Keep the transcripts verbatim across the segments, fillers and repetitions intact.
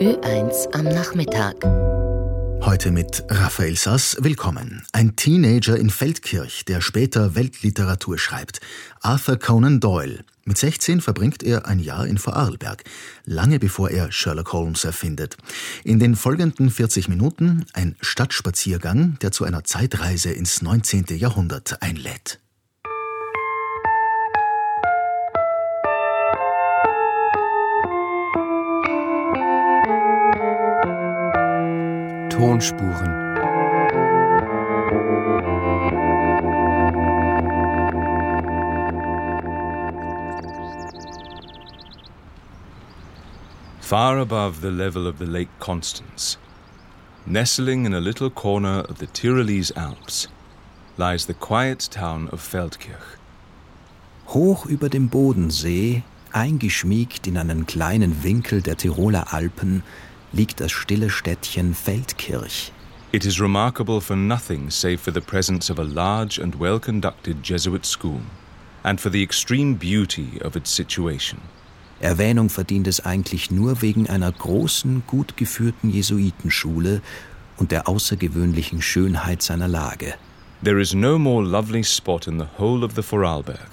Ö eins am Nachmittag. Heute mit Raphael Sass. Willkommen. Ein Teenager in Feldkirch, der später Weltliteratur schreibt. Arthur Conan Doyle. Mit sechzehn verbringt er ein Jahr in Vorarlberg, lange bevor er Sherlock Holmes erfindet. In den folgenden vierzig Minuten ein Stadtspaziergang, der zu einer Zeitreise ins neunzehnte Jahrhundert einlädt. Tonspuren. Far above the level of the Lake Constance, nestling in a little corner of the Tyrolese Alps, lies the quiet town of Feldkirch. Hoch über dem Bodensee, eingeschmiegt in einen kleinen Winkel der Tiroler Alpen, liegt das stille Städtchen Feldkirch. It is remarkable for nothing save for the presence of a large and well-conducted Jesuit school, and for the extreme beauty of its situation. Erwähnung verdient es eigentlich nur wegen einer großen, gut geführten Jesuitenschule und der außergewöhnlichen Schönheit seiner Lage. There is no more lovely spot in the whole of the Vorarlberg.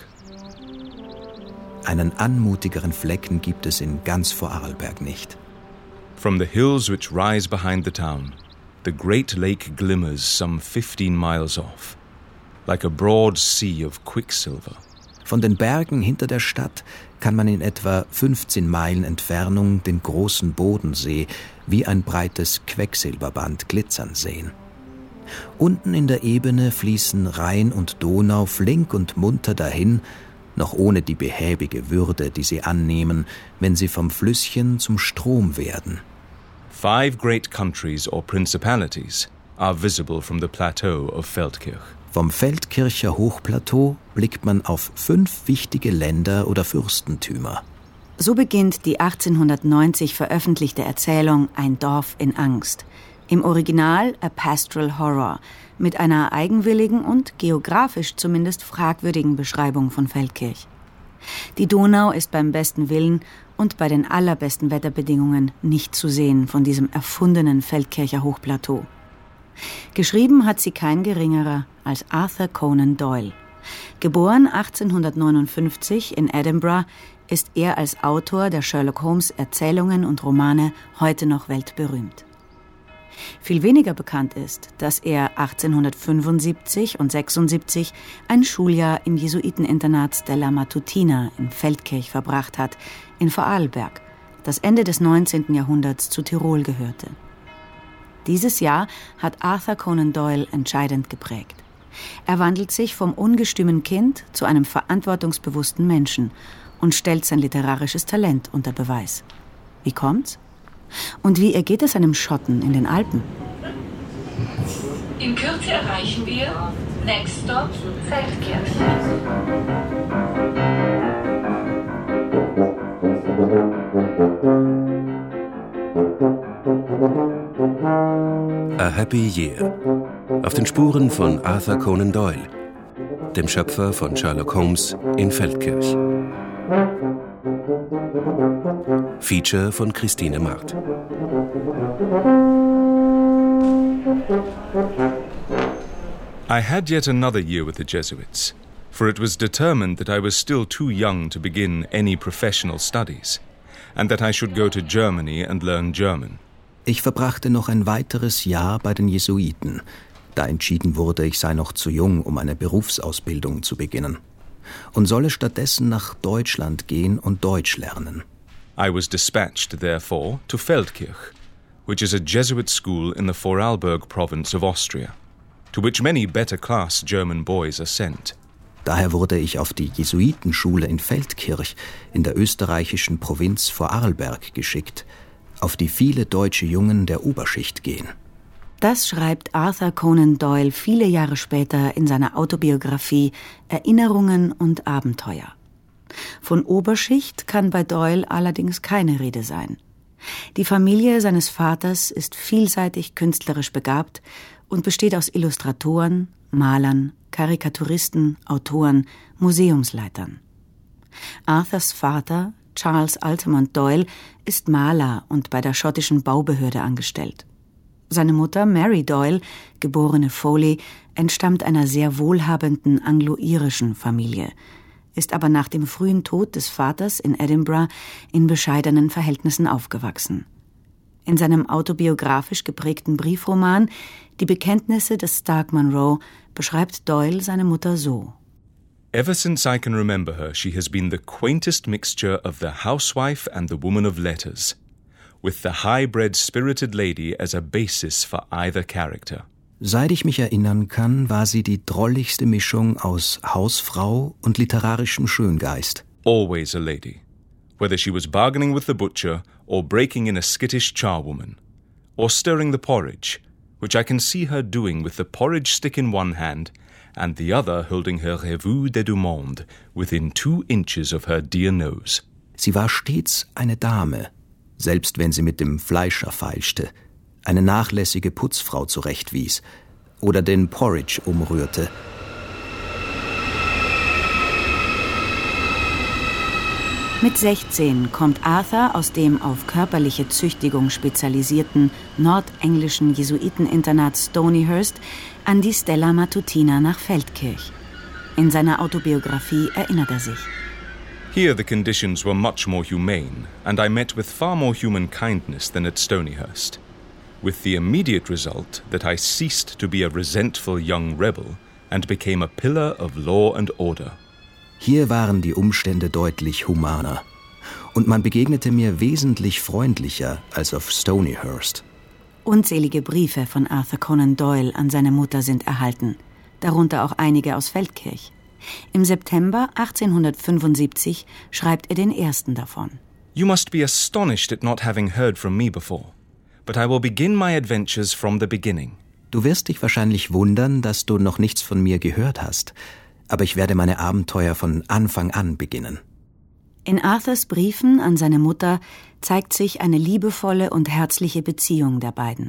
Einen anmutigeren Flecken gibt es in ganz Vorarlberg nicht. From the hills which rise behind the town, the great lake glimmers some fifteen miles off, like a broad sea of quicksilver. Von den Bergen hinter der Stadt kann man in etwa fünfzehn Meilen Entfernung den großen Bodensee wie ein breites Quecksilberband glitzern sehen. Unten in der Ebene fließen Rhein und Donau flink und munter dahin, noch ohne die behäbige Würde, die sie annehmen, wenn sie vom Flüsschen zum Strom werden. Five great countries or principalities are visible from the plateau of Feldkirch. Vom Feldkircher Hochplateau blickt man auf fünf wichtige Länder oder Fürstentümer. So beginnt die achtzehnhundertneunzig veröffentlichte Erzählung Ein Dorf in Angst. Im Original A Pastoral Horror, mit einer eigenwilligen und geografisch zumindest fragwürdigen Beschreibung von Feldkirch. Die Donau ist beim besten Willen und bei den allerbesten Wetterbedingungen nicht zu sehen von diesem erfundenen Feldkircher Hochplateau. Geschrieben hat sie kein geringerer als Arthur Conan Doyle. Geboren achtzehnhundertneunundfünfzig in Edinburgh, ist er als Autor der Sherlock Holmes Erzählungen und Romane heute noch weltberühmt. Viel weniger bekannt ist, dass er achtzehnhundertfünfundsiebzig und sechsundsiebzig ein Schuljahr im Jesuiteninternat Stella Matutina in Feldkirch verbracht hat, in Vorarlberg, das Ende des neunzehnten Jahrhunderts zu Tirol gehörte. Dieses Jahr hat Arthur Conan Doyle entscheidend geprägt. Er wandelt sich vom ungestümen Kind zu einem verantwortungsbewussten Menschen und stellt sein literarisches Talent unter Beweis. Wie kommt's? Und wie ergeht es einem Schotten in den Alpen? In Kürze erreichen wir Next Stop Feldkirch. A Happy Year. Auf den Spuren von Arthur Conan Doyle, dem Schöpfer von Sherlock Holmes in Feldkirch. Feature von Christine Marth. I had yet another year with the Jesuits, for it was determined that I was still too young to begin any professional studies, and that I should go to Germany and learn German. Ich verbrachte noch ein weiteres Jahr bei den Jesuiten, da entschieden wurde, ich sei noch zu jung, um eine Berufsausbildung zu beginnen, und solle stattdessen nach Deutschland gehen und Deutsch lernen. I was dispatched, therefore, to Feldkirch, which is a Jesuit school in the Vorarlberg province of Austria, to which many better-class German boys are sent. Daher wurde ich auf die Jesuitenschule in Feldkirch in der österreichischen Provinz Vorarlberg geschickt, auf die viele deutsche Jungen der Oberschicht gehen. Das schreibt Arthur Conan Doyle viele Jahre später in seiner Autobiografie Erinnerungen und Abenteuer. Von Oberschicht kann bei Doyle allerdings keine Rede sein. Die Familie seines Vaters ist vielseitig künstlerisch begabt und besteht aus Illustratoren, Malern, Karikaturisten, Autoren, Museumsleitern. Arthurs Vater, Charles Altamont Doyle, ist Maler und bei der schottischen Baubehörde angestellt. Seine Mutter Mary Doyle, geborene Foley, entstammt einer sehr wohlhabenden anglo-irischen Familie, ist aber nach dem frühen Tod des Vaters in Edinburgh in bescheidenen Verhältnissen aufgewachsen. In seinem autobiografisch geprägten Briefroman »Die Bekenntnisse des Stark Munro« beschreibt Doyle seine Mutter so: Ever since I can remember her, she has been the quaintest mixture of the housewife and the woman of letters, with the high-bred spirited lady as a basis for either character. Seit ich mich erinnern kann, war sie die drolligste Mischung aus Hausfrau und literarischem Schöngeist. Always a lady, whether she was bargaining with the butcher or breaking in a skittish charwoman, or stirring the porridge, which I can see her doing with the porridge stick in one hand and the other holding her Revue des Deux Mondes within two inches of her dear nose. Sie war stets eine Dame, selbst wenn sie mit dem Fleischer feilschte, eine nachlässige Putzfrau zurechtwies oder den Porridge umrührte. Mit sechzehn kommt Arthur aus dem auf körperliche Züchtigung spezialisierten nordenglischen Jesuiteninternat Stonyhurst an die Stella Matutina nach Feldkirch. In seiner Autobiografie erinnert er sich: Here the conditions were much more humane, and I met with far more human kindness than at Stonyhurst, with the immediate result that I ceased to be a resentful young rebel and became a pillar of law and order. Hier waren die Umstände deutlich humaner und man begegnete mir wesentlich freundlicher als auf Stonyhurst. Unzählige Briefe von Arthur Conan Doyle an seine Mutter sind erhalten, darunter auch einige aus Feldkirch. Im September achtzehnhundertfünfundsiebzig schreibt er den ersten davon. You must be astonished at not having heard from me before, but I will begin my adventures from the beginning. Du wirst dich wahrscheinlich wundern, dass du noch nichts von mir gehört hast, aber ich werde meine Abenteuer von Anfang an beginnen. In Arthurs Briefen an seine Mutter zeigt sich eine liebevolle und herzliche Beziehung der beiden.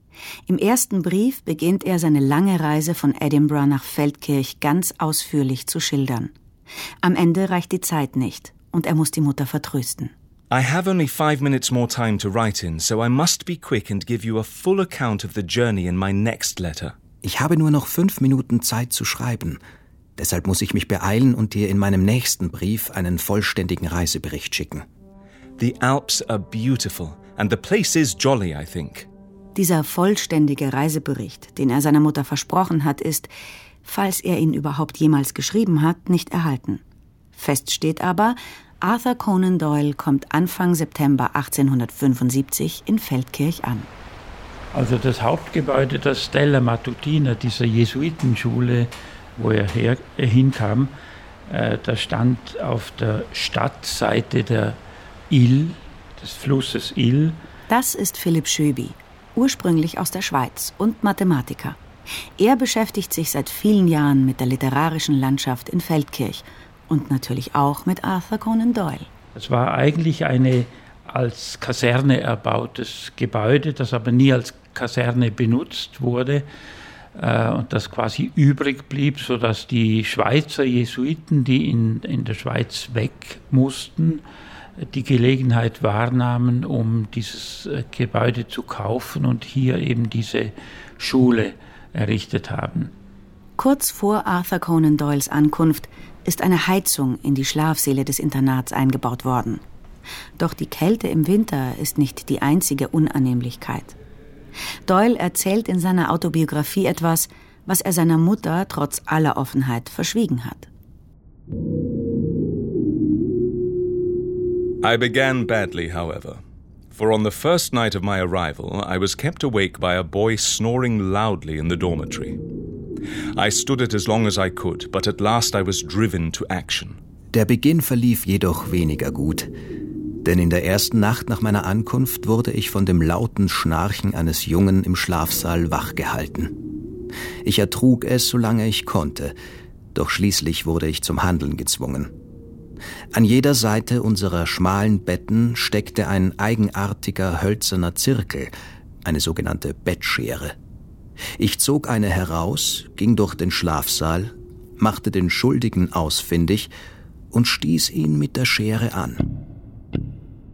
Im ersten Brief beginnt er seine lange Reise von Edinburgh nach Feldkirch ganz ausführlich zu schildern. Am Ende reicht die Zeit nicht und er muss die Mutter vertrösten. I have only five minutes more time to write in, so I must be quick and give you a full account of the journey in my next letter. Ich habe nur noch fünf Minuten Zeit zu schreiben. Deshalb muss ich mich beeilen und dir in meinem nächsten Brief einen vollständigen Reisebericht schicken. The Alps are beautiful and the place is jolly, I think. Dieser vollständige Reisebericht, den er seiner Mutter versprochen hat, ist, falls er ihn überhaupt jemals geschrieben hat, nicht erhalten. Fest steht aber, Arthur Conan Doyle kommt Anfang September achtzehnhundertfünfundsiebzig in Feldkirch an. Also das Hauptgebäude der Stella Matutina, dieser Jesuitenschule, wo er her, äh, hinkam, äh, da stand auf der Stadtseite der Ill, des Flusses Ill. Das ist Philipp Schöby, ursprünglich aus der Schweiz und Mathematiker. Er beschäftigt sich seit vielen Jahren mit der literarischen Landschaft in Feldkirch und natürlich auch mit Arthur Conan Doyle. Es war eigentlich ein als Kaserne erbautes Gebäude, das aber nie als Kaserne benutzt wurde äh, und das quasi übrig blieb, sodass die Schweizer Jesuiten, die in, in der Schweiz weg mussten, die Gelegenheit wahrnahmen, um dieses Gebäude zu kaufen und hier eben diese Schule errichtet haben. Kurz vor Arthur Conan Doyles Ankunft ist eine Heizung in die Schlafsäle des Internats eingebaut worden. Doch die Kälte im Winter ist nicht die einzige Unannehmlichkeit. Doyle erzählt in seiner Autobiografie etwas, was er seiner Mutter trotz aller Offenheit verschwiegen hat. I began badly, however, for on the first night of my arrival, I was kept awake by a boy snoring loudly in the dormitory. I stood it as long as I could, but at last I was driven to action. Der Beginn verlief jedoch weniger gut, denn in der ersten Nacht nach meiner Ankunft wurde ich von dem lauten Schnarchen eines Jungen im Schlafsaal wachgehalten. Ich ertrug es, solange ich konnte, doch schließlich wurde ich zum Handeln gezwungen. An jeder Seite unserer schmalen Betten steckte ein eigenartiger hölzerner Zirkel, eine sogenannte Bettschere. Ich zog eine heraus, ging durch den Schlafsaal, machte den Schuldigen ausfindig und stieß ihn mit der Schere an.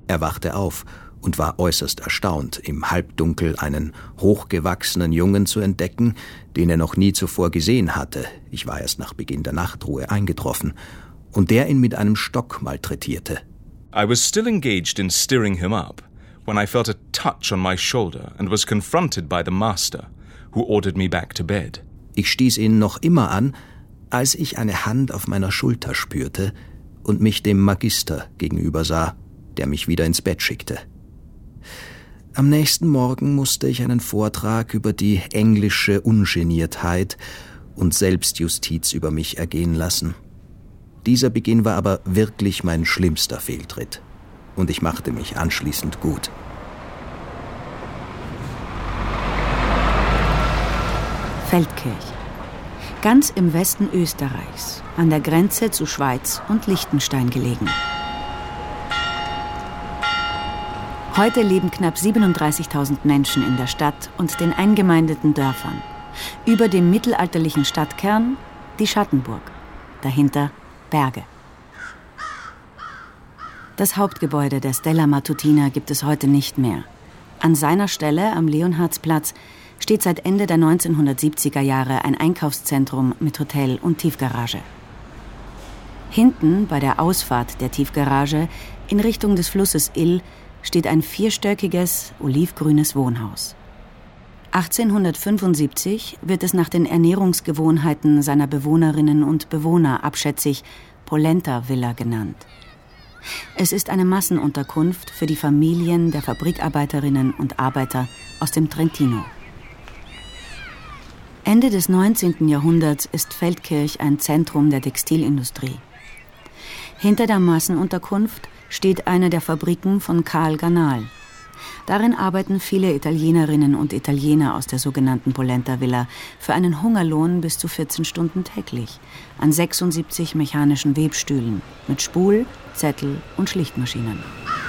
Er wachte auf und war äußerst erstaunt, im Halbdunkel einen hochgewachsenen Jungen zu entdecken, den er noch nie zuvor gesehen hatte. Ich war erst nach Beginn der Nachtruhe eingetroffen. Und der ihn mit einem Stock malträtierte. I was still engaged in stirring him up when I felt a touch on my shoulder and was confronted by the master, who ordered me back to bed. Ich stieß ihn noch immer an, als ich eine Hand auf meiner Schulter spürte und mich dem Magister gegenübersah, der mich wieder ins Bett schickte. Am nächsten Morgen musste ich einen Vortrag über die englische Ungeniertheit und Selbstjustiz über mich ergehen lassen. Dieser Beginn war aber wirklich mein schlimmster Fehltritt. Und ich machte mich anschließend gut. Feldkirch. Ganz im Westen Österreichs, an der Grenze zu Schweiz und Liechtenstein gelegen. Heute leben knapp siebenunddreißigtausend Menschen in der Stadt und den eingemeindeten Dörfern. Über dem mittelalterlichen Stadtkern die Schattenburg. Dahinter Berge. Das Hauptgebäude der Stella Matutina gibt es heute nicht mehr. An seiner Stelle am Leonhardsplatz steht seit Ende der neunzehnhundertsiebziger Jahre ein Einkaufszentrum mit Hotel und Tiefgarage. Hinten bei der Ausfahrt der Tiefgarage in Richtung des Flusses Ill steht ein vierstöckiges, olivgrünes Wohnhaus. achtzehnhundertfünfundsiebzig wird es nach den Ernährungsgewohnheiten seiner Bewohnerinnen und Bewohner abschätzig Polenta-Villa genannt. Es ist eine Massenunterkunft für die Familien der Fabrikarbeiterinnen und Arbeiter aus dem Trentino. Ende des neunzehnten Jahrhunderts ist Feldkirch ein Zentrum der Textilindustrie. Hinter der Massenunterkunft steht eine der Fabriken von Karl Ganal. Darin arbeiten viele Italienerinnen und Italiener aus der sogenannten Polenta-Villa für einen Hungerlohn bis zu vierzehn Stunden täglich an sechsundsiebzig mechanischen Webstühlen mit Spul-, Zettel- und Schlichtmaschinen.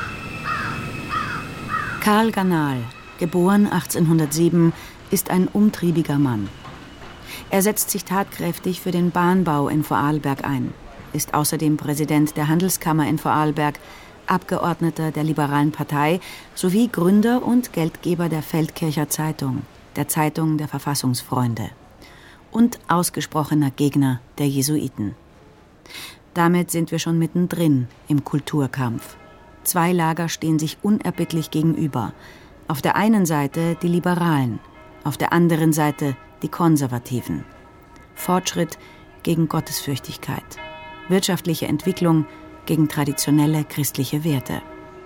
Karl Ganal, geboren achtzehnhundertsieben, ist ein umtriebiger Mann. Er setzt sich tatkräftig für den Bahnbau in Vorarlberg ein, ist außerdem Präsident der Handelskammer in Vorarlberg, Abgeordneter der Liberalen Partei sowie Gründer und Geldgeber der Feldkircher Zeitung, der Zeitung der Verfassungsfreunde und ausgesprochener Gegner der Jesuiten. Damit sind wir schon mittendrin im Kulturkampf. Zwei Lager stehen sich unerbittlich gegenüber. Auf der einen Seite die Liberalen, auf der anderen Seite die Konservativen. Fortschritt gegen Gottesfürchtigkeit, wirtschaftliche Entwicklung gegen traditionelle christliche Werte.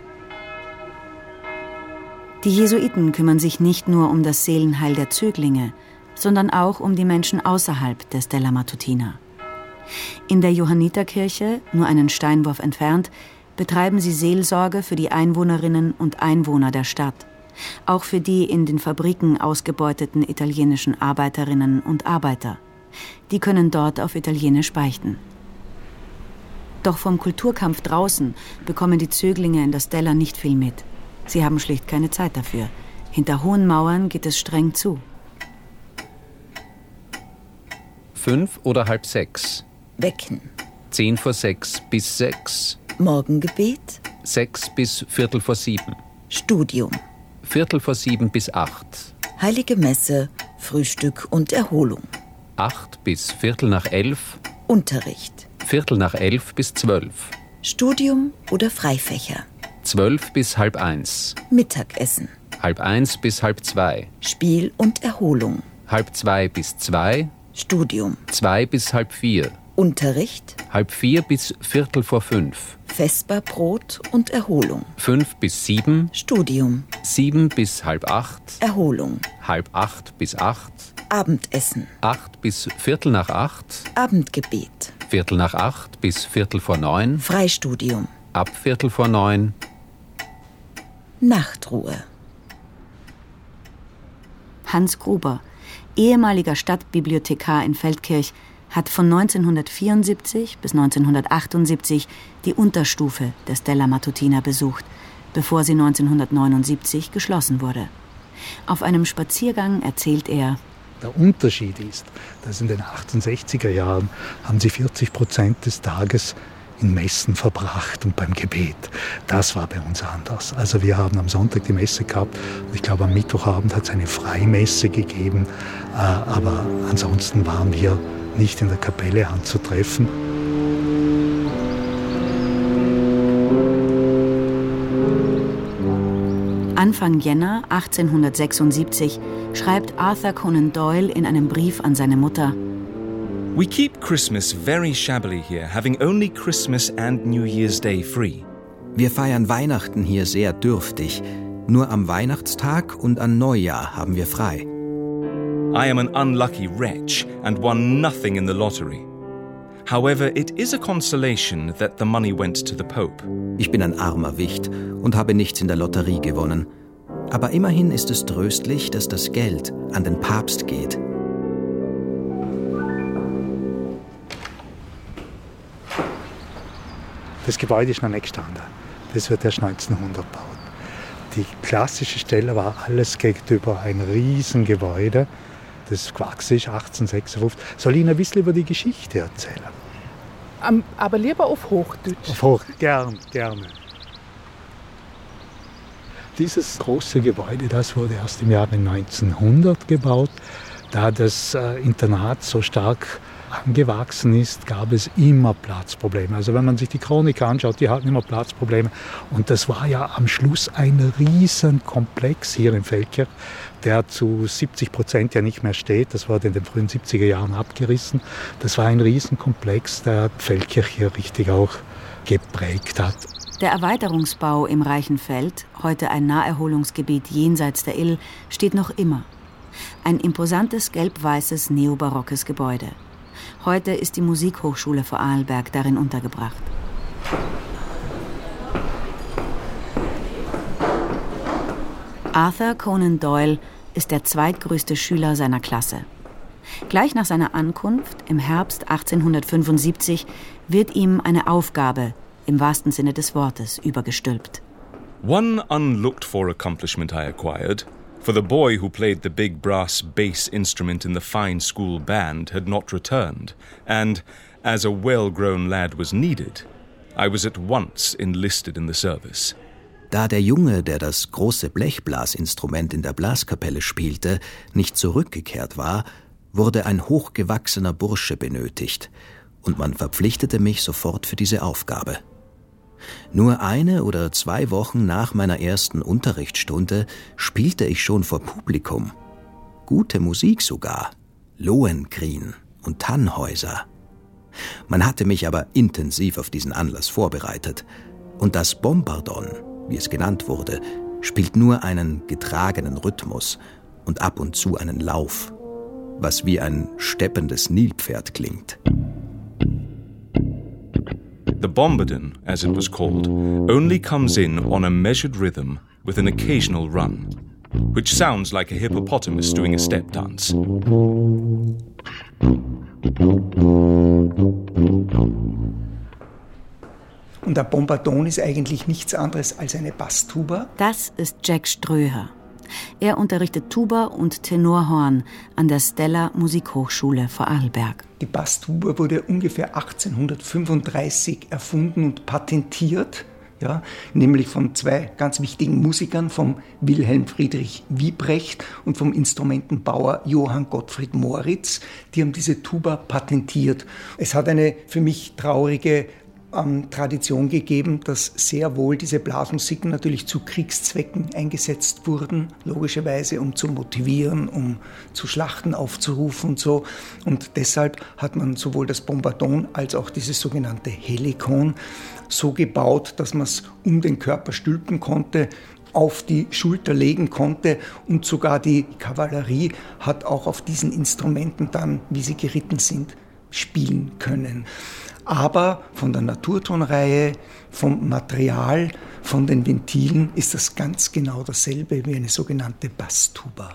Die Jesuiten kümmern sich nicht nur um das Seelenheil der Zöglinge, sondern auch um die Menschen außerhalb der Stella Matutina. In der Johanniterkirche, nur einen Steinwurf entfernt, betreiben sie Seelsorge für die Einwohnerinnen und Einwohner der Stadt, auch für die in den Fabriken ausgebeuteten italienischen Arbeiterinnen und Arbeiter. Die können dort auf Italienisch beichten. Doch vom Kulturkampf draußen bekommen die Zöglinge in der Stella nicht viel mit. Sie haben schlicht keine Zeit dafür. Hinter hohen Mauern geht es streng zu. Fünf oder halb sechs? Wecken. Zehn vor sechs bis sechs. Morgengebet. Sechs bis Viertel vor sieben. Studium. Viertel vor sieben bis acht. Heilige Messe, Frühstück und Erholung. Acht bis Viertel nach elf. Unterricht. Viertel nach elf bis zwölf. Studium oder Freifächer. Zwölf bis halb eins. Mittagessen. Halb eins bis halb zwei. Spiel und Erholung. Halb zwei bis zwei. Studium. Zwei bis halb vier. Unterricht. Halb vier bis Viertel vor fünf. Vesperbrot und Erholung. Fünf bis sieben. Studium. Sieben bis halb acht. Erholung. Halb acht bis acht. Abendessen. Acht bis Viertel nach acht. Abendgebet. Viertel nach acht bis Viertel vor neun. Freistudium. Ab Viertel vor neun. Nachtruhe. Hans Gruber, ehemaliger Stadtbibliothekar in Feldkirch, hat von neunzehnhundertvierundsiebzig bis neunzehnhundertachtundsiebzig die Unterstufe der Stella Matutina besucht, bevor sie neunzehnhundertneunundsiebzig geschlossen wurde. Auf einem Spaziergang erzählt er: Der Unterschied ist, dass in den achtzehnhundertsechziger Jahren haben sie vierzig Prozent des Tages in Messen verbracht und beim Gebet. Das war bei uns anders. Also wir haben am Sonntag die Messe gehabt und ich glaube am Mittwochabend hat es eine Freimesse gegeben, aber ansonsten waren wir nicht in der Kapelle anzutreffen. Anfang Jänner achtzehnhundertsechsundsiebzig schreibt Arthur Conan Doyle in einem Brief an seine Mutter: We keep Christmas very shabbily here, having only Christmas and New Year's Day free. Wir feiern Weihnachten hier sehr dürftig. Nur am Weihnachtstag und an Neujahr haben wir frei. I am an unlucky wretch and won nothing in the lottery. However, it is a consolation that the money went to the Pope. Ich bin ein armer Wicht und habe nichts in der Lotterie gewonnen. Aber immerhin ist es tröstlich, dass das Geld an den Papst geht. Das Gebäude ist noch nicht gestanden. Das wird erst neunzehnhundert gebaut. Die klassische Stelle war alles gegenüber ein Riesengebäude, das gewachsen ist achtzehnhundertsechsundfünfzig. Soll ich Ihnen ein bisschen über die Geschichte erzählen? Um, aber lieber auf Hochdeutsch. Auf Hoch, gern, gerne. Dieses große Gebäude, das wurde erst im Jahre neunzehnhundert gebaut. Da das äh, Internat so stark angewachsen ist, gab es immer Platzprobleme. Also wenn man sich die Chronik anschaut, die hatten immer Platzprobleme. Und das war ja am Schluss ein Riesenkomplex hier in Feldkirch, der zu siebzig Prozent ja nicht mehr steht. Das wurde in den frühen siebziger Jahren abgerissen. Das war ein Riesenkomplex, der Feldkirch hier richtig auch geprägt hat. Der Erweiterungsbau im Reichenfeld, heute ein Naherholungsgebiet jenseits der Ill, steht noch immer. Ein imposantes gelb-weißes neobarockes Gebäude. Heute ist die Musikhochschule Vorarlberg darin untergebracht. Arthur Conan Doyle ist der zweitgrößte Schüler seiner Klasse. Gleich nach seiner Ankunft im Herbst achtzehnhundertfünfundsiebzig wird ihm eine Aufgabe im wahrsten Sinne des Wortes übergestülpt. One unlooked-for accomplishment I acquired, for the boy who played the big brass bass instrument in the fine school band had not returned, and, as a well-grown lad was needed, I was at once enlisted in the service. Da der Junge, der das große Blechblasinstrument in der Blaskapelle spielte, nicht zurückgekehrt war, wurde ein hochgewachsener Bursche benötigt, und man verpflichtete mich sofort für diese Aufgabe. Nur eine oder zwei Wochen nach meiner ersten Unterrichtsstunde spielte ich schon vor Publikum. Gute Musik sogar, Lohengrin und Tannhäuser. Man hatte mich aber intensiv auf diesen Anlass vorbereitet. Und das Bombardon, wie es genannt wurde, spielt nur einen getragenen Rhythmus und ab und zu einen Lauf, was wie ein steppendes Nilpferd klingt. The bombardon, as it was called, only comes in on a measured rhythm with an occasional run, which sounds like a hippopotamus doing a step dance. Und der Bombardon ist eigentlich nichts anderes als eine Basstuba. Das ist Jack Ströher. Er unterrichtet Tuba und Tenorhorn an der Stella Musikhochschule Vorarlberg. Die Basstuba wurde ungefähr achtzehnhundertfünfunddreißig erfunden und patentiert, ja, nämlich von zwei ganz wichtigen Musikern, vom Wilhelm Friedrich Wiebrecht und vom Instrumentenbauer Johann Gottfried Moritz. Die haben diese Tuba patentiert. Es hat eine für mich traurige Ähm, Tradition gegeben, dass sehr wohl diese Blasmusiken natürlich zu Kriegszwecken eingesetzt wurden, logischerweise, um zu motivieren, um zu Schlachten aufzurufen und so. Und deshalb hat man sowohl das Bombardon als auch dieses sogenannte Helikon so gebaut, dass man es um den Körper stülpen konnte, auf die Schulter legen konnte, und sogar die Kavallerie hat auch auf diesen Instrumenten dann, wie sie geritten sind, spielen können. Aber von der Naturtonreihe, vom Material, von den Ventilen ist das ganz genau dasselbe wie eine sogenannte Basstuba.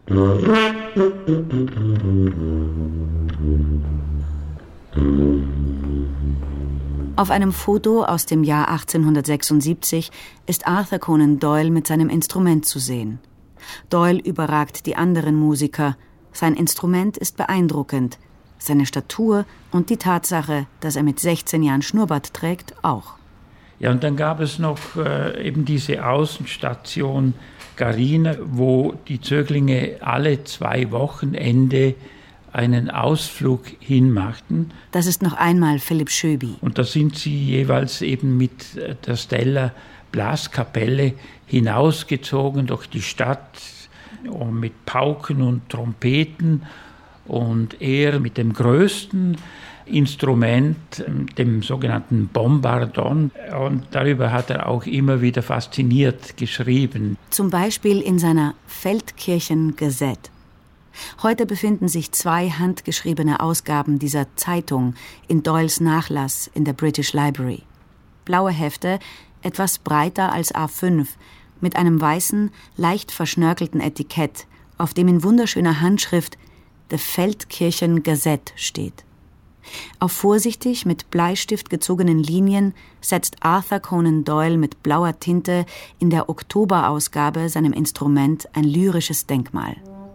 Auf einem Foto aus dem Jahr achtzehnhundertsechsundsiebzig ist Arthur Conan Doyle mit seinem Instrument zu sehen. Doyle überragt die anderen Musiker. Sein Instrument ist beeindruckend. seine Statur und die Tatsache, dass er mit sechzehn Jahren Schnurrbart trägt, auch. Ja, und dann gab es noch äh, eben diese Außenstation Garina, wo die Zöglinge alle zwei Wochenende einen Ausflug hinmachten. Das ist noch einmal Philipp Schöbi. Und da sind sie jeweils eben mit der Stella Blaskapelle hinausgezogen durch die Stadt mit Pauken und Trompeten und er mit dem größten Instrument, dem sogenannten Bombardon. Und darüber hat er auch immer wieder fasziniert geschrieben. Zum Beispiel in seiner Feldkirchen-Gazette. Heute befinden sich zwei handgeschriebene Ausgaben dieser Zeitung in Doyles Nachlass in der British Library. Blaue Hefte, etwas breiter als A fünf, mit einem weißen, leicht verschnörkelten Etikett, auf dem in wunderschöner Handschrift The Feldkirchen Gazette steht. Auf vorsichtig mit Bleistift gezogenen Linien setzt Arthur Conan Doyle mit blauer Tinte in der Oktoberausgabe seinem Instrument ein lyrisches Denkmal.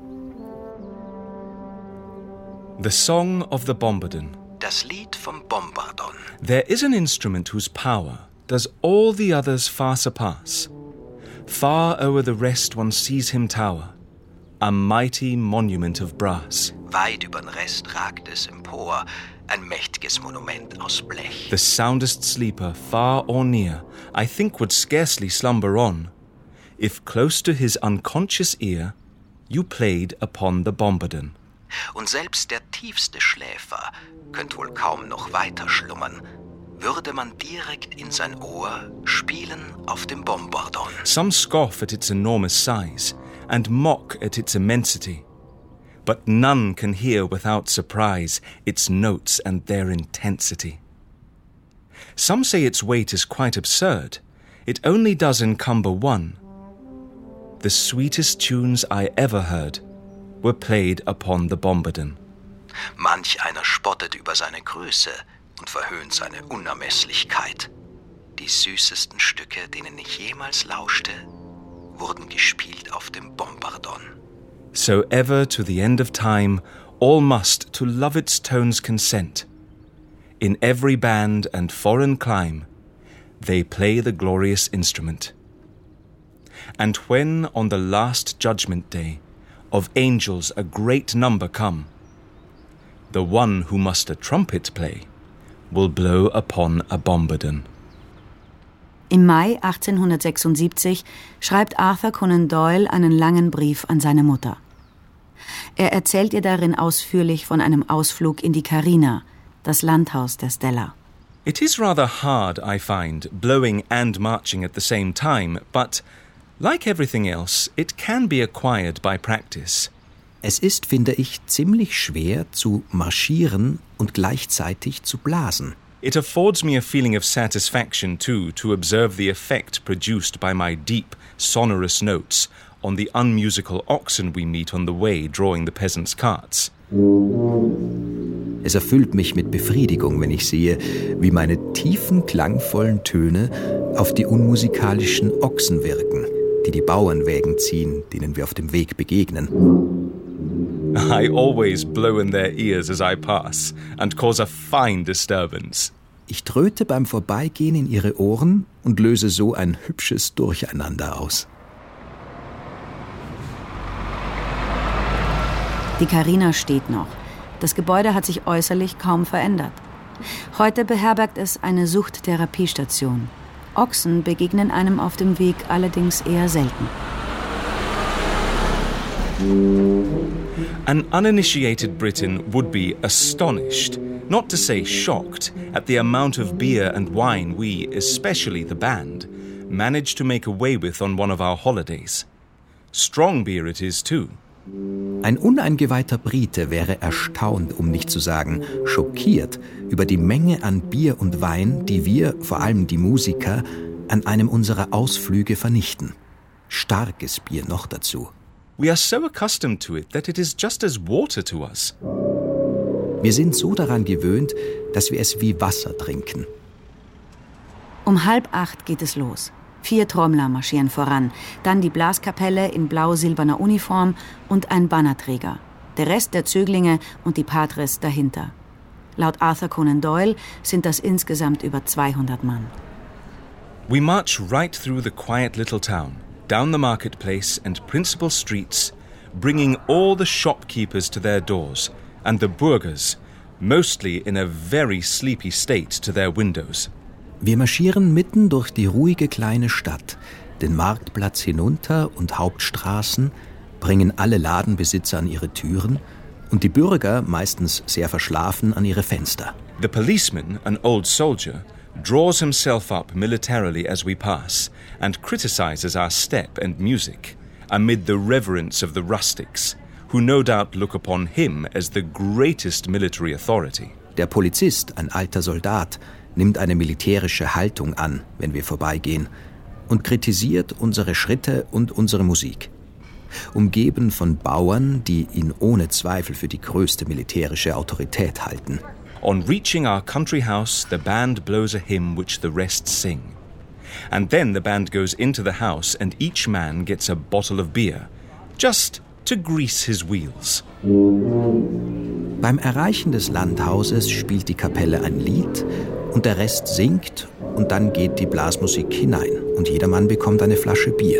The Song of the Bombardon. Das Lied vom Bombardon. There is an instrument whose power does all the others far surpass. Far o'er the rest one sees him tower, a mighty monument of brass. Weit übern Rest ragt es empor, ein mächtiges Monument aus Blech. The soundest sleeper, far or near, I think would scarcely slumber on, if close to his unconscious ear you played upon the bombardon. Und selbst der tiefste Schläfer könnt wohl kaum noch weiter schlummern, würde man direkt in sein Ohr spielen auf dem Bombardon. Some scoff at its enormous size and mock at its immensity, but none can hear without surprise its notes and their intensity. Some say its weight is quite absurd, it only does encumber one. The sweetest tunes I ever heard were played upon the bombardon. Manch einer spottet über seine Größe und verhöhnt seine Unermesslichkeit. Die süßesten Stücke, denen ich jemals lauschte, wurden gespielt auf dem Bombardon. So ever to the end of time, all must to love its tones consent. In every band and foreign clime, they play the glorious instrument. And when on the last judgment day of angels a great number come, the one who must a trumpet play will blow upon a bombardon. Im Mai achtzehnhundertsechsundsiebzig schreibt Arthur Conan Doyle einen langen Brief an seine Mutter. Er erzählt ihr darin ausführlich von einem Ausflug in die Carina, das Landhaus der Stella. It is rather hard, I find, blowing and marching at the same time, but like everything else, it can be acquired by practice. Es ist, finde ich, ziemlich schwer zu marschieren und gleichzeitig zu blasen. It affords me a feeling of satisfaction, too, to observe the effect produced by my deep, sonorous notes on the unmusical oxen we meet on the way drawing the peasants' carts. Es erfüllt mich mit Befriedigung, wenn ich sehe, wie meine tiefen, klangvollen Töne auf die unmusikalischen Ochsen wirken, die die Bauernwägen ziehen, denen wir auf dem Weg begegnen. I always blow in their ears as I pass and cause a fine disturbance. Ich tröte beim Vorbeigehen in ihre Ohren und löse so ein hübsches Durcheinander aus. Die Carina steht noch. Das Gebäude hat sich äußerlich kaum verändert. Heute beherbergt es eine Suchttherapiestation. Ochsen begegnen einem auf dem Weg allerdings eher selten. An uninitiated Briton would be astonished, not to say shocked, at the amount of beer and wine we, especially the band, managed to make away with on one of our holidays. Strong beer it is too. Ein uneingeweihter Brite wäre erstaunt, um nicht zu sagen schockiert, über die Menge an Bier und Wein, die wir, vor allem die Musiker, an einem unserer Ausflüge vernichten. Starkes Bier noch dazu. We are so accustomed to it that it is just as water to us. Wir sind so daran gewöhnt, dass wir es wie Wasser trinken. Um halb acht geht es los. Vier Trommler marschieren voran, dann die Blaskapelle in blau-silberner Uniform und ein Bannerträger. der Rest der Zöglinge und die Patres dahinter. Laut Arthur Conan Doyle sind das insgesamt über zweihundert Mann. We march right through the quiet little town, down the marketplace and principal streets, bringing all the shopkeepers to their doors and the burghers, mostly in a very sleepy state, to their windows. Wir marschieren mitten durch die ruhige kleine Stadt, den Marktplatz hinunter und Hauptstraßen, bringen alle Ladenbesitzer an ihre Türen und die Bürger, meistens sehr verschlafen, an ihre Fenster. The policeman, an old soldier, draws himself up militarily as we pass and criticizes our step and music amid the reverence of the rustics, who no doubt look upon him as the greatest military authority. Der Polizist, ein alter Soldat, nimmt eine militärische Haltung an, wenn wir vorbeigehen, und kritisiert unsere Schritte und unsere Musik. Umgeben von Bauern, die ihn ohne Zweifel für die größte militärische Autorität halten. On reaching our country house, the band blows a hymn which the rest sing. And then the band goes into the house and each man gets a bottle of beer, just to grease his wheels. Beim Erreichen des Landhauses spielt die Kapelle ein Lied und der Rest singt und dann geht die Blasmusik hinein und jedermann bekommt eine Flasche Bier,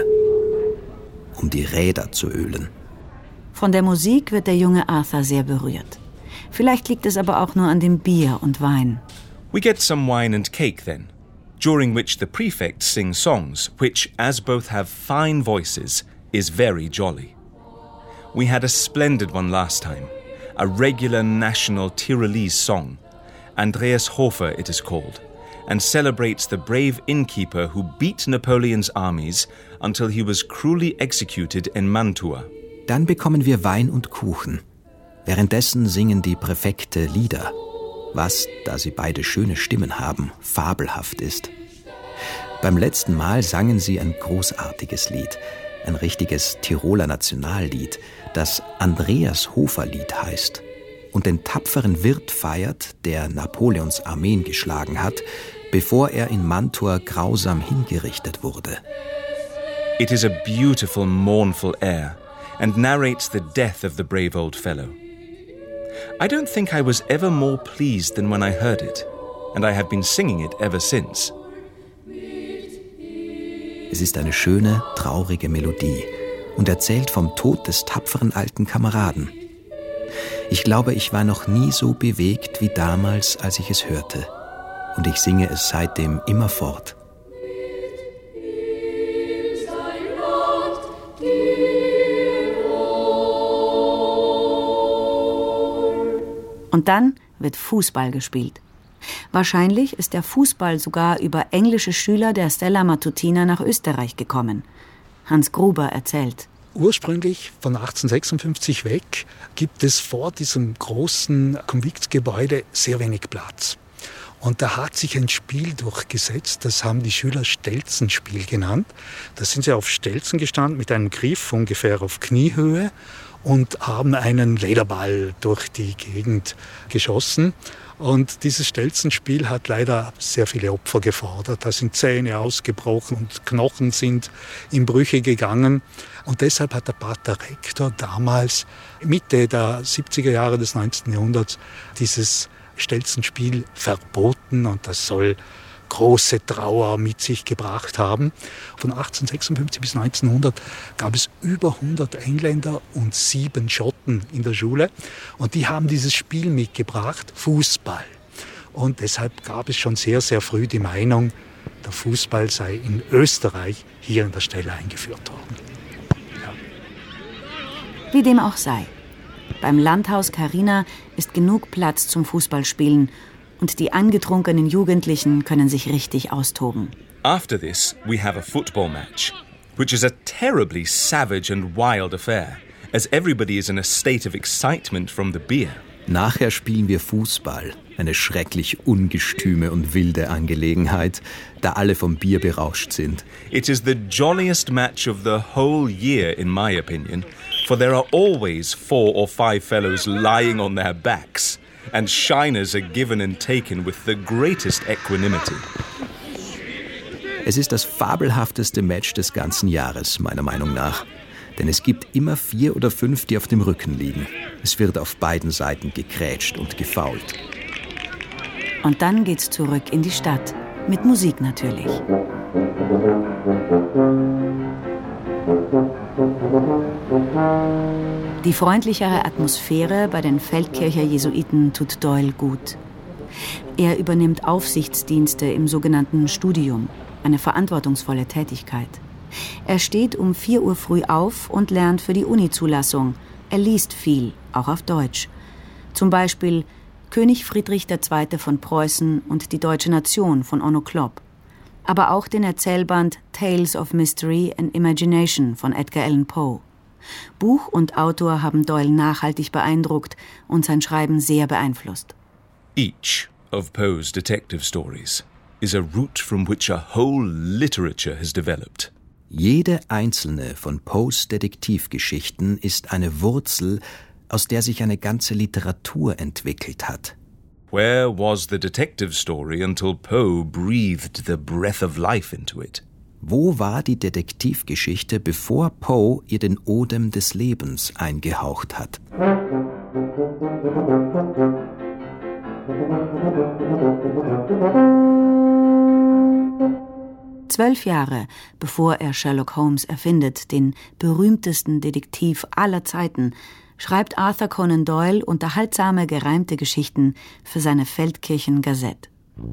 um die Räder zu ölen. Von der Musik wird der junge Arthur sehr berührt. Vielleicht liegt es aber auch nur an dem Bier und Wein. We get some wine and cake then, during which the prefects sing songs, which, as both have fine voices, is very jolly. We had a splendid one last time, a regular national Tyrolese song. Andreas Hofer it is called, and celebrates the brave innkeeper who beat Napoleon's armies until he was cruelly executed in Mantua. Dann bekommen wir Wein und Kuchen. Währenddessen singen die Präfekte Lieder, was, da sie beide schöne Stimmen haben, fabelhaft ist. Beim letzten Mal sangen sie ein großartiges Lied, ein richtiges Tiroler Nationallied, das Andreas-Hofer-Lied heißt und den tapferen Wirt feiert, der Napoleons Armeen geschlagen hat, bevor er in Mantua grausam hingerichtet wurde. It is a beautiful, mournful air and narrates the death of the brave old fellow. I don't think I was ever more pleased than when I heard it, and I have been singing it ever since. Es ist eine schöne, traurige Melodie und erzählt vom Tod des tapferen alten Kameraden. Ich glaube, ich war noch nie so bewegt wie damals, als ich es hörte. Und ich singe es seitdem immerfort. Und dann wird Fußball gespielt. Wahrscheinlich ist der Fußball sogar über englische Schüler der Stella Matutina nach Österreich gekommen. Hans Gruber erzählt. Ursprünglich von achtzehnhundertsechsundfünfzig weg gibt es vor diesem großen Konviktgebäude sehr wenig Platz. Und da hat sich ein Spiel durchgesetzt, das haben die Schüler Stelzenspiel genannt. Da sind sie auf Stelzen gestanden mit einem Griff ungefähr auf Kniehöhe und haben einen Lederball durch die Gegend geschossen. Und dieses Stelzenspiel hat leider sehr viele Opfer gefordert. Da sind Zähne ausgebrochen und Knochen sind in Brüche gegangen. Und deshalb hat der Pater Rektor damals, Mitte der siebziger Jahre des neunzehnten Jahrhunderts, dieses Stelzenspiel verboten. Und das soll große Trauer mit sich gebracht haben. Von achtzehnhundertsechsundfünfzig bis neunzehnhundert gab es über hundert Engländer und sieben Schotten in der Schule. Und die haben dieses Spiel mitgebracht, Fußball. Und deshalb gab es schon sehr, sehr früh die Meinung, der Fußball sei in Österreich hier in der Stelle eingeführt worden. Ja. Wie dem auch sei. Beim Landhaus Carina ist genug Platz zum Fußballspielen. Und die angetrunkenen Jugendlichen können sich richtig austoben. After this, we have a football match, which is a terribly savage and wild affair, as everybody is in a state of excitement from the beer. Nachher spielen wir Fußball, eine schrecklich ungestüme und wilde Angelegenheit, da alle vom Bier berauscht sind. It is the jolliest match of the whole year, in my opinion, for there are always four or five fellows lying on their backs. And shiners are given and taken with the greatest equanimity. Es ist das fabelhafteste Match des ganzen Jahres, meiner Meinung nach. Denn es gibt immer vier oder fünf, die auf dem Rücken liegen. Es wird auf beiden Seiten gekrätscht und gefault. Und dann geht's zurück in die Stadt. Mit Musik natürlich. Die freundlichere Atmosphäre bei den Feldkircher Jesuiten tut Doyle gut. Er übernimmt Aufsichtsdienste im sogenannten Studium, eine verantwortungsvolle Tätigkeit. Er steht um vier Uhr früh auf und lernt für die Uni-Zulassung. Er liest viel, auch auf Deutsch. Zum Beispiel König Friedrich der Zweite von Preußen und die deutsche Nation von Onno Klopp. Aber auch den Erzählband Tales of Mystery and Imagination von Edgar Allan Poe. Buch und Autor haben Doyle nachhaltig beeindruckt und sein Schreiben sehr beeinflusst. Each of Poe's detective stories is a root from which a whole literature has developed. Jede einzelne von Poes Detektivgeschichten ist eine Wurzel, aus der sich eine ganze Literatur entwickelt hat. Where was the detective story until Poe breathed the breath of life into it? Wo war die Detektivgeschichte, bevor Poe ihr den Odem des Lebens eingehaucht hat? Zwölf Jahre, bevor er Sherlock Holmes erfindet, den berühmtesten Detektiv aller Zeiten, schreibt Arthur Conan Doyle unterhaltsame, gereimte Geschichten für seine Feldkirchen Gazette.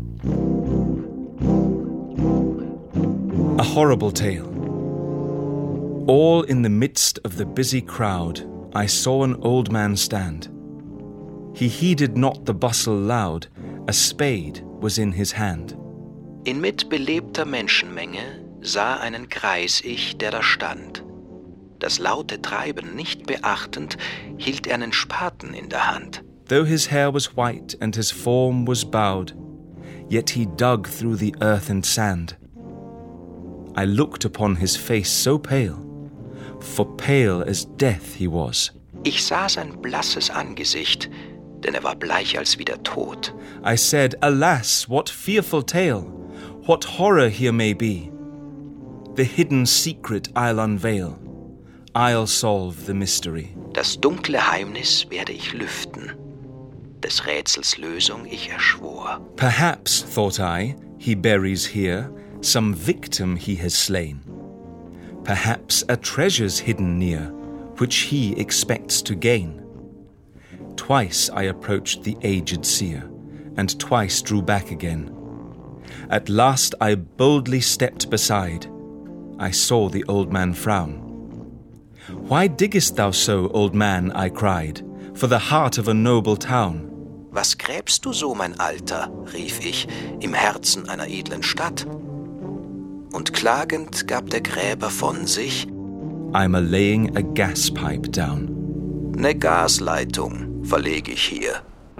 A horrible tale. All in the midst of the busy crowd, I saw an old man stand. He heeded not the bustle loud, a spade was in his hand. Inmit belebter Menschenmenge sah einen Greis ich, der da stand. Das laute Treiben nicht beachtend, hielt er einen Spaten in der Hand. Though his hair was white and his form was bowed, yet he dug through the earth and sand. I looked upon his face so pale, for pale as death he was. Ich sah sein blasses Angesicht, denn er war bleich als wie der Tod. I said, alas, what fearful tale, what horror here may be. The hidden secret I'll unveil, I'll solve the mystery. Das dunkle Heimnis werde ich lüften, des Rätsels Lösung ich erschwor. Perhaps, thought I, he buries here some victim he has slain. Perhaps a treasure's hidden near, which he expects to gain. Twice I approached the aged seer, and twice drew back again. At last I boldly stepped beside. I saw the old man frown. Why diggest thou so, old man, I cried, for the heart of a noble town? Was gräbst du so, mein Alter, rief ich, im Herzen einer edlen Stadt? Und klagend gab der Gräber von sich: I'm a laying a gas pipe down. Ne Gasleitung verlege ich hier.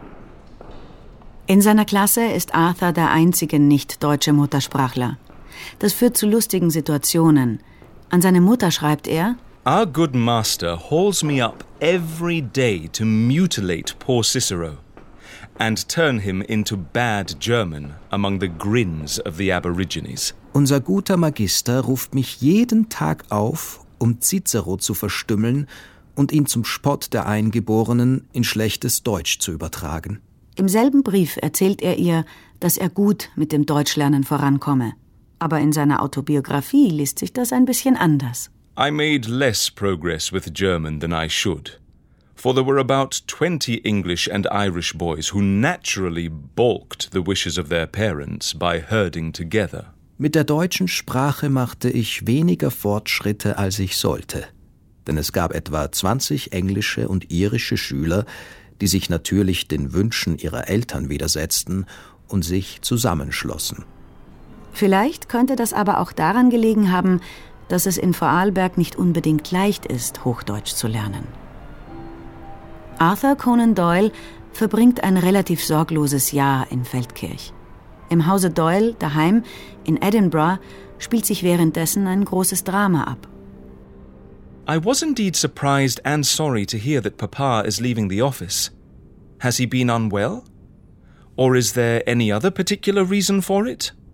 In seiner Klasse ist Arthur der einzige nicht-deutsche Muttersprachler. Das führt zu lustigen Situationen. An seine Mutter schreibt er: Our good master hauls me up every day to mutilate poor Cicero and turn him into bad German among the grins of the Aborigines. Unser guter Magister ruft mich jeden Tag auf, um Cicero zu verstümmeln und ihn zum Spott der Eingeborenen in schlechtes Deutsch zu übertragen. Im selben Brief erzählt er ihr, dass er gut mit dem Deutschlernen vorankomme. Aber in seiner Autobiografie liest sich das ein bisschen anders. I made less progress with German than I should, for there were about twenty English and Irish boys who naturally balked the wishes of their parents by herding together. Mit der deutschen Sprache machte ich weniger Fortschritte, als ich sollte. Denn es gab etwa zwanzig englische und irische Schüler, die sich natürlich den Wünschen ihrer Eltern widersetzten und sich zusammenschlossen. Vielleicht könnte das aber auch daran gelegen haben, dass es in Vorarlberg nicht unbedingt leicht ist, Hochdeutsch zu lernen. Arthur Conan Doyle verbringt ein relativ sorgloses Jahr in Feldkirch. Im Hause Doyle, daheim, in Edinburgh, spielt sich währenddessen ein großes Drama ab. I was indeed surprised and sorry to hear that Papa is leaving the office. Has he been unwell? Or is there any other particular reason for it?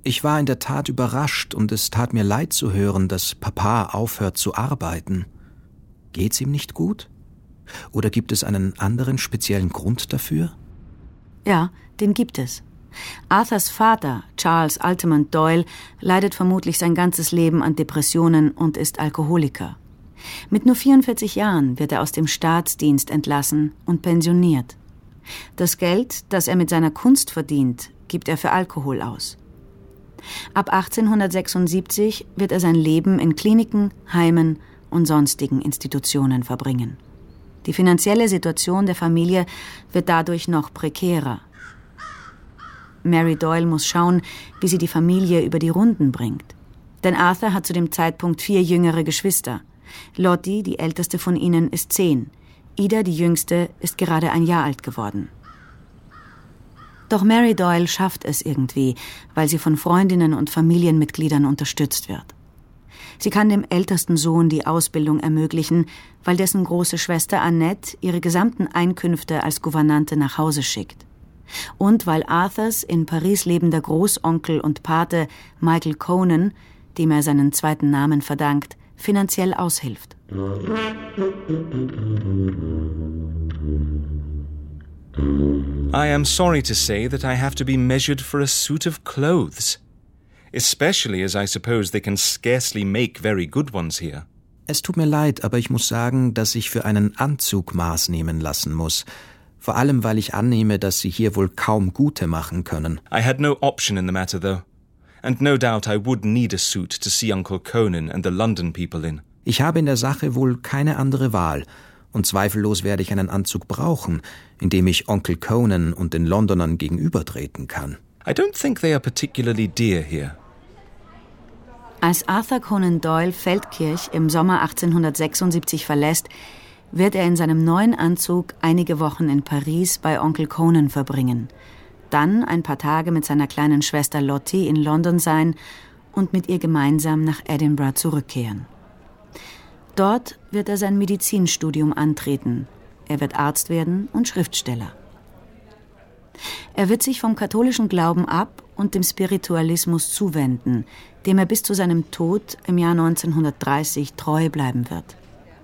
Ich war in der Tat überrascht und es tat mir leid zu hören, dass Papa aufhört zu arbeiten. Geht's ihm nicht gut? Oder gibt es einen anderen speziellen Grund dafür? Ja, den gibt es. Arthurs Vater, Charles Altamont Doyle, leidet vermutlich sein ganzes Leben an Depressionen und ist Alkoholiker. Mit nur vierundvierzig Jahren wird er aus dem Staatsdienst entlassen und pensioniert. Das Geld, das er mit seiner Kunst verdient, gibt er für Alkohol aus. Ab achtzehnhundertsechsundsiebzig wird er sein Leben in Kliniken, Heimen und sonstigen Institutionen verbringen. Die finanzielle Situation der Familie wird dadurch noch prekärer. Mary Doyle muss schauen, wie sie die Familie über die Runden bringt. Denn Arthur hat zu dem Zeitpunkt vier jüngere Geschwister. Lottie, die älteste von ihnen, ist zehn. Ida, die jüngste, ist gerade ein Jahr alt geworden. Doch Mary Doyle schafft es irgendwie, weil sie von Freundinnen und Familienmitgliedern unterstützt wird. Sie kann dem ältesten Sohn die Ausbildung ermöglichen, weil dessen große Schwester Annette ihre gesamten Einkünfte als Gouvernante nach Hause schickt. Und weil Arthurs in Paris lebender Großonkel und Pate Michael Conan, dem er seinen zweiten Namen verdankt, finanziell aushilft. I am sorry to say that I have to be measured for a suit of clothes, especially as I suppose they can scarcely make very good ones here. Es tut mir leid, aber ich muss sagen, dass ich für einen Anzug Maß nehmen lassen muss. Vor allem, weil ich annehme, dass Sie hier wohl kaum gute machen können. I had no option in the matter, though. And no doubt I would need a suit to see Uncle Conan and the London people in. Ich habe in der Sache wohl keine andere Wahl. Und zweifellos werde ich einen Anzug brauchen, in dem ich Onkel Conan und den Londonern gegenübertreten kann. I don't think they are particularly dear here. Als Arthur Conan Doyle Feldkirch im Sommer achtzehnhundertsechsundsiebzig verlässt, wird er in seinem neuen Anzug einige Wochen in Paris bei Onkel Conan verbringen, dann ein paar Tage mit seiner kleinen Schwester Lottie in London sein und mit ihr gemeinsam nach Edinburgh zurückkehren. Dort wird er sein Medizinstudium antreten. Er wird Arzt werden und Schriftsteller. Er wird sich vom katholischen Glauben ab und dem Spiritualismus zuwenden, dem er bis zu seinem Tod im Jahr neunzehnhundertdreißig treu bleiben wird.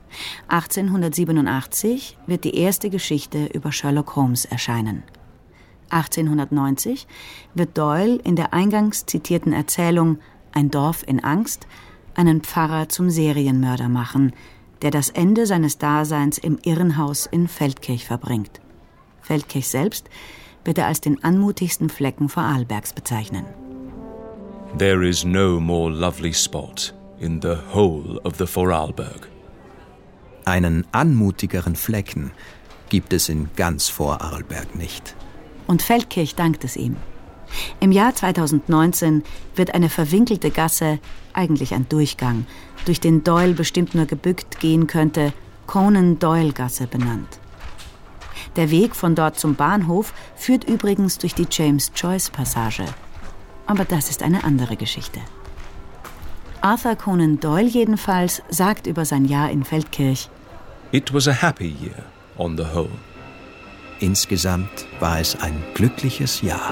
achtzehnhundertsiebenundachtzig wird die erste Geschichte über Sherlock Holmes erscheinen. achtzehnhundertneunzig wird Doyle in der eingangs zitierten Erzählung »Ein Dorf in Angst« einen Pfarrer zum Serienmörder machen, der das Ende seines Daseins im Irrenhaus in Feldkirch verbringt. Feldkirch selbst wird er als den anmutigsten Flecken Vorarlbergs bezeichnen. There is no more lovely spot in the whole of the Vorarlberg. Einen anmutigeren Flecken gibt es in ganz Vorarlberg nicht. Und Feldkirch dankt es ihm. Im Jahr zweitausendneunzehn wird eine verwinkelte Gasse, eigentlich ein Durchgang, durch den Doyle bestimmt nur gebückt gehen könnte, Conan-Doyle-Gasse benannt. Der Weg von dort zum Bahnhof führt übrigens durch die James-Joyce-Passage. Aber das ist eine andere Geschichte. Arthur Conan Doyle jedenfalls sagt über sein Jahr in Feldkirch: It was a happy year on the whole. Insgesamt war es ein glückliches Jahr.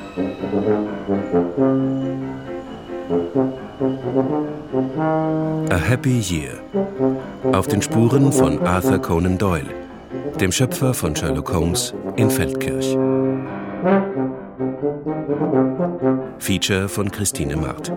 A Happy Year. Auf den Spuren von Arthur Conan Doyle, dem Schöpfer von Sherlock Holmes in Feldkirch. Feature von Christine Marth.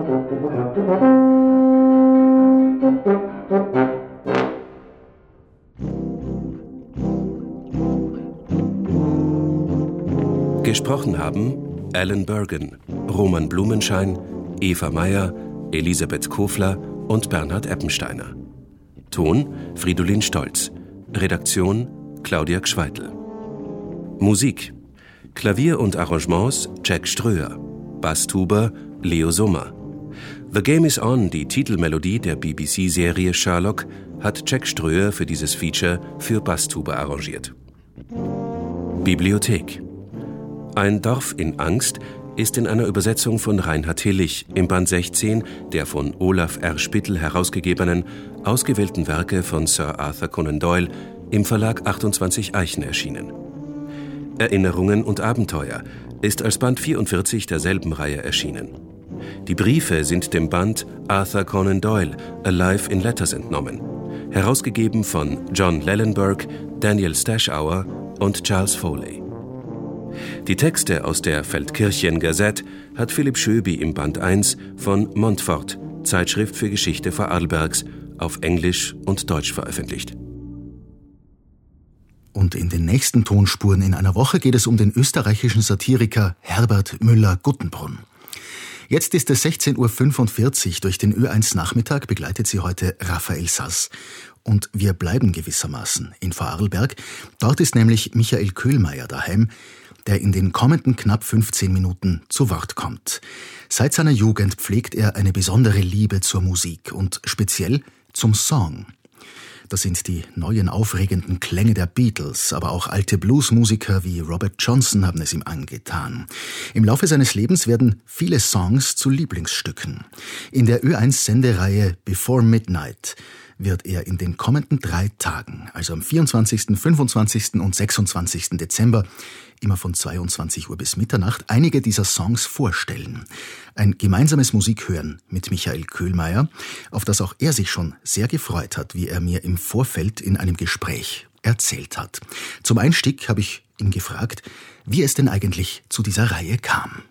Gesprochen haben Alan Bergen, Roman Blumenschein, Eva Meyer, Elisabeth Kofler und Bernhard Eppensteiner. Ton Fridolin Stolz. Redaktion Claudia Gschweitel. Musik Klavier und Arrangements Jack Ströer. Basstuber Leo Sommer. The Game is On, die Titelmelodie der B B C-Serie Sherlock, hat Jack Ströer für dieses Feature für Basstuber arrangiert. Bibliothek. Ein Dorf in Angst ist in einer Übersetzung von Reinhard Hillig im Band sechzehn der von Olaf R. Spittel herausgegebenen ausgewählten Werke von Sir Arthur Conan Doyle im Verlag achtundzwanzig Eichen erschienen. Erinnerungen und Abenteuer, ist als Band vierundvierzig derselben Reihe erschienen. Die Briefe sind dem Band Arthur Conan Doyle, Alive in Letters entnommen, herausgegeben von John Lellenberg, Daniel Stashower und Charles Foley. Die Texte aus der Feldkirchen Gazette hat Philipp Schöby im Band eins von Montfort, Zeitschrift für Geschichte Vorarlbergs, auf Englisch und Deutsch veröffentlicht. Und in den nächsten Tonspuren in einer Woche geht es um den österreichischen Satiriker Herbert Müller-Guttenbrunn. Jetzt ist es sechzehn Uhr fünfundvierzig. Durch den Ö eins Nachmittag begleitet Sie heute Raphael Sass. Und wir bleiben gewissermaßen in Vorarlberg. Dort ist nämlich Michael Köhlmeier daheim, der in den kommenden knapp fünfzehn Minuten zu Wort kommt. Seit seiner Jugend pflegt er eine besondere Liebe zur Musik und speziell zum Song. Das sind die neuen aufregenden Klänge der Beatles, aber auch alte Bluesmusiker wie Robert Johnson haben es ihm angetan. Im Laufe seines Lebens werden viele Songs zu Lieblingsstücken. In der Ö eins Sendereihe Before Midnight wird er in den kommenden drei Tagen, also am vierundzwanzigsten, fünfundzwanzigsten und sechsundzwanzigsten Dezember, immer von zweiundzwanzig Uhr bis Mitternacht, einige dieser Songs vorstellen. Ein gemeinsames Musikhören mit Michael Köhlmeier, auf das auch er sich schon sehr gefreut hat, wie er mir im Vorfeld in einem Gespräch erzählt hat. Zum Einstieg habe ich ihn gefragt, wie es denn eigentlich zu dieser Reihe kam.